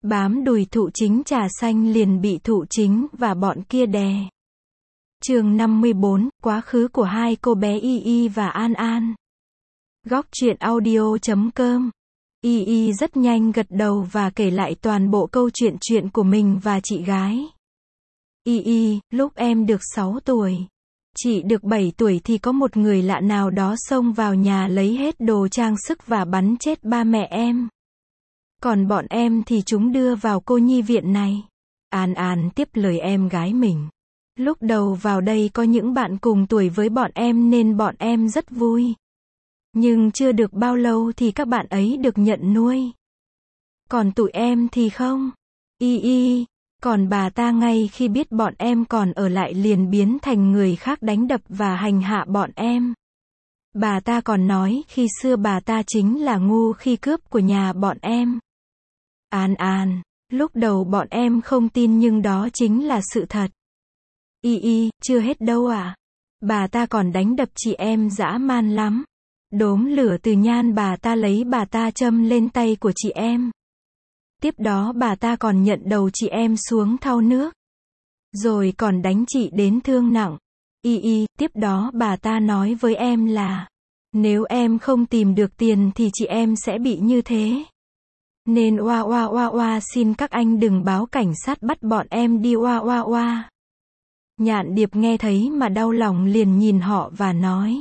Bám đùi thụ chính trà xanh liền bị thụ chính và bọn kia đè. Chương 54, quá khứ của hai cô bé Y Y và An An. Góc truyện audio.com. Y Y rất nhanh gật đầu và kể lại toàn bộ câu chuyện của mình và chị gái. Y Y, lúc em được 6 tuổi, chị được 7 tuổi thì có một người lạ nào đó xông vào nhà lấy hết đồ trang sức và bắn chết ba mẹ em. Còn bọn em thì chúng đưa vào cô nhi viện này. An An tiếp lời em gái mình. Lúc đầu vào đây có những bạn cùng tuổi với bọn em nên bọn em rất vui. Nhưng chưa được bao lâu thì các bạn ấy được nhận nuôi. Còn tụi em thì không. Y Y, còn bà ta ngay khi biết bọn em còn ở lại liền biến thành người khác đánh đập và hành hạ bọn em. Bà ta còn nói khi xưa bà ta chính là ngu khi cướp của nhà bọn em. An An, lúc đầu bọn em không tin nhưng đó chính là sự thật. Y Y, chưa hết đâu à. Bà ta còn đánh đập chị em dã man lắm. Đốm lửa từ nhan bà ta lấy bà ta châm lên tay của chị em. Tiếp đó bà ta còn nhận đầu chị em xuống thau nước. Rồi còn đánh chị đến thương nặng. Y Y, tiếp đó bà ta nói với em là nếu em không tìm được tiền thì chị em sẽ bị như thế. Nên xin các anh đừng báo cảnh sát bắt bọn em đi Nhạn Điệp nghe thấy mà đau lòng liền nhìn họ và nói.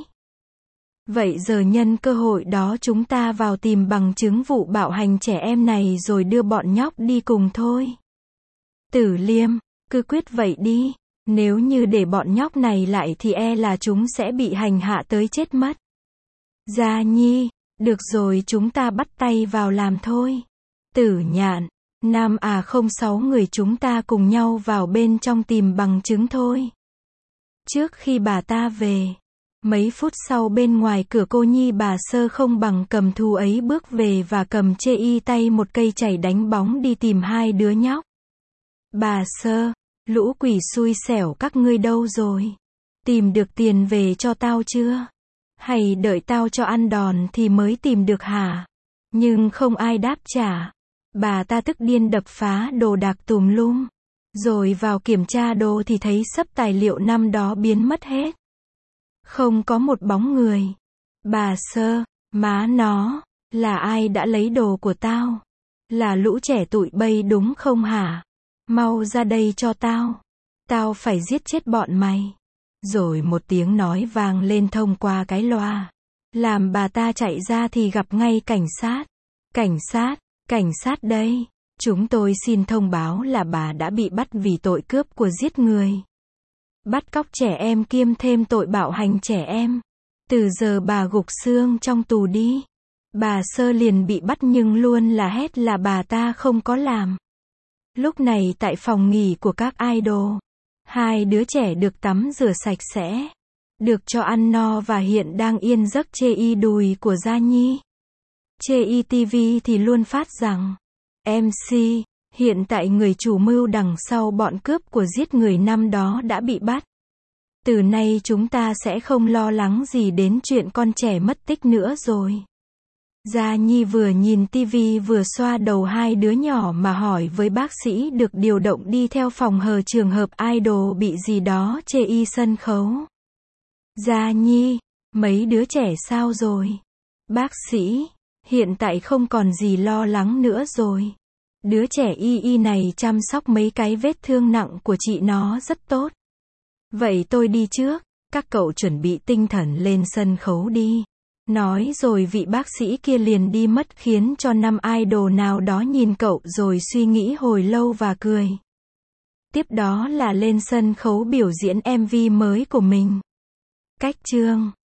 Vậy giờ nhân cơ hội đó chúng ta vào tìm bằng chứng vụ bạo hành trẻ em này rồi đưa bọn nhóc đi cùng thôi. Tử Liêm, cứ quyết vậy đi. Nếu như để bọn nhóc này lại thì e là chúng sẽ bị hành hạ tới chết mất. Gia Nhi, được rồi chúng ta bắt tay vào làm thôi. Tử Nhạn, Nam à không 6 người chúng ta cùng nhau vào bên trong tìm bằng chứng thôi. Trước khi bà ta về, mấy phút sau bên ngoài cửa cô nhi bà Sơ không bằng cầm thú ấy bước về và cầm chê y tay một cây chày đánh bóng đi tìm hai đứa nhóc. Bà Sơ, lũ quỷ xui xẻo các ngươi đâu rồi? Tìm được tiền về cho tao chưa? Hay đợi tao cho ăn đòn thì mới tìm được hả? Nhưng không ai đáp trả. Bà ta tức điên đập phá đồ đạc tùm lum. Rồi vào kiểm tra đồ thì thấy xấp tài liệu năm đó biến mất hết. Không có một bóng người. Bà Sơ, má nó, là ai đã lấy đồ của tao? Là lũ trẻ tụi bay đúng không hả? Mau ra đây cho tao. Tao phải giết chết bọn mày. Rồi một tiếng nói vang lên thông qua cái loa. Làm bà ta chạy ra thì gặp ngay cảnh sát. Cảnh sát đây. Chúng tôi xin thông báo là bà đã bị bắt vì tội cướp của giết người. Bắt cóc trẻ em kiêm thêm tội bạo hành trẻ em. Từ giờ bà gục xương trong tù đi. Bà Sơ liền bị bắt nhưng luôn là hét là bà ta không có làm. Lúc này tại phòng nghỉ của các idol, hai đứa trẻ được tắm rửa sạch sẽ, được cho ăn no và hiện đang yên giấc chê y đùi của Gia Nhi. Chê y TV thì luôn phát rằng, MC, hiện tại người chủ mưu đằng sau bọn cướp của giết người năm đó đã bị bắt. Từ nay chúng ta sẽ không lo lắng gì đến chuyện con trẻ mất tích nữa rồi. Gia Nhi vừa nhìn tivi vừa xoa đầu hai đứa nhỏ mà hỏi với bác sĩ được điều động đi theo phòng hờ trường hợp idol bị gì đó chê y sân khấu. Gia Nhi, mấy đứa trẻ sao rồi? Bác sĩ, hiện tại không còn gì lo lắng nữa rồi. Đứa trẻ Y Y này chăm sóc mấy cái vết thương nặng của chị nó rất tốt. Vậy tôi đi trước, các cậu chuẩn bị tinh thần lên sân khấu đi. Nói rồi vị bác sĩ kia liền đi mất khiến cho năm idol nào đó nhìn cậu rồi suy nghĩ hồi lâu và cười. Tiếp đó là lên sân khấu biểu diễn MV mới của mình. Cách chương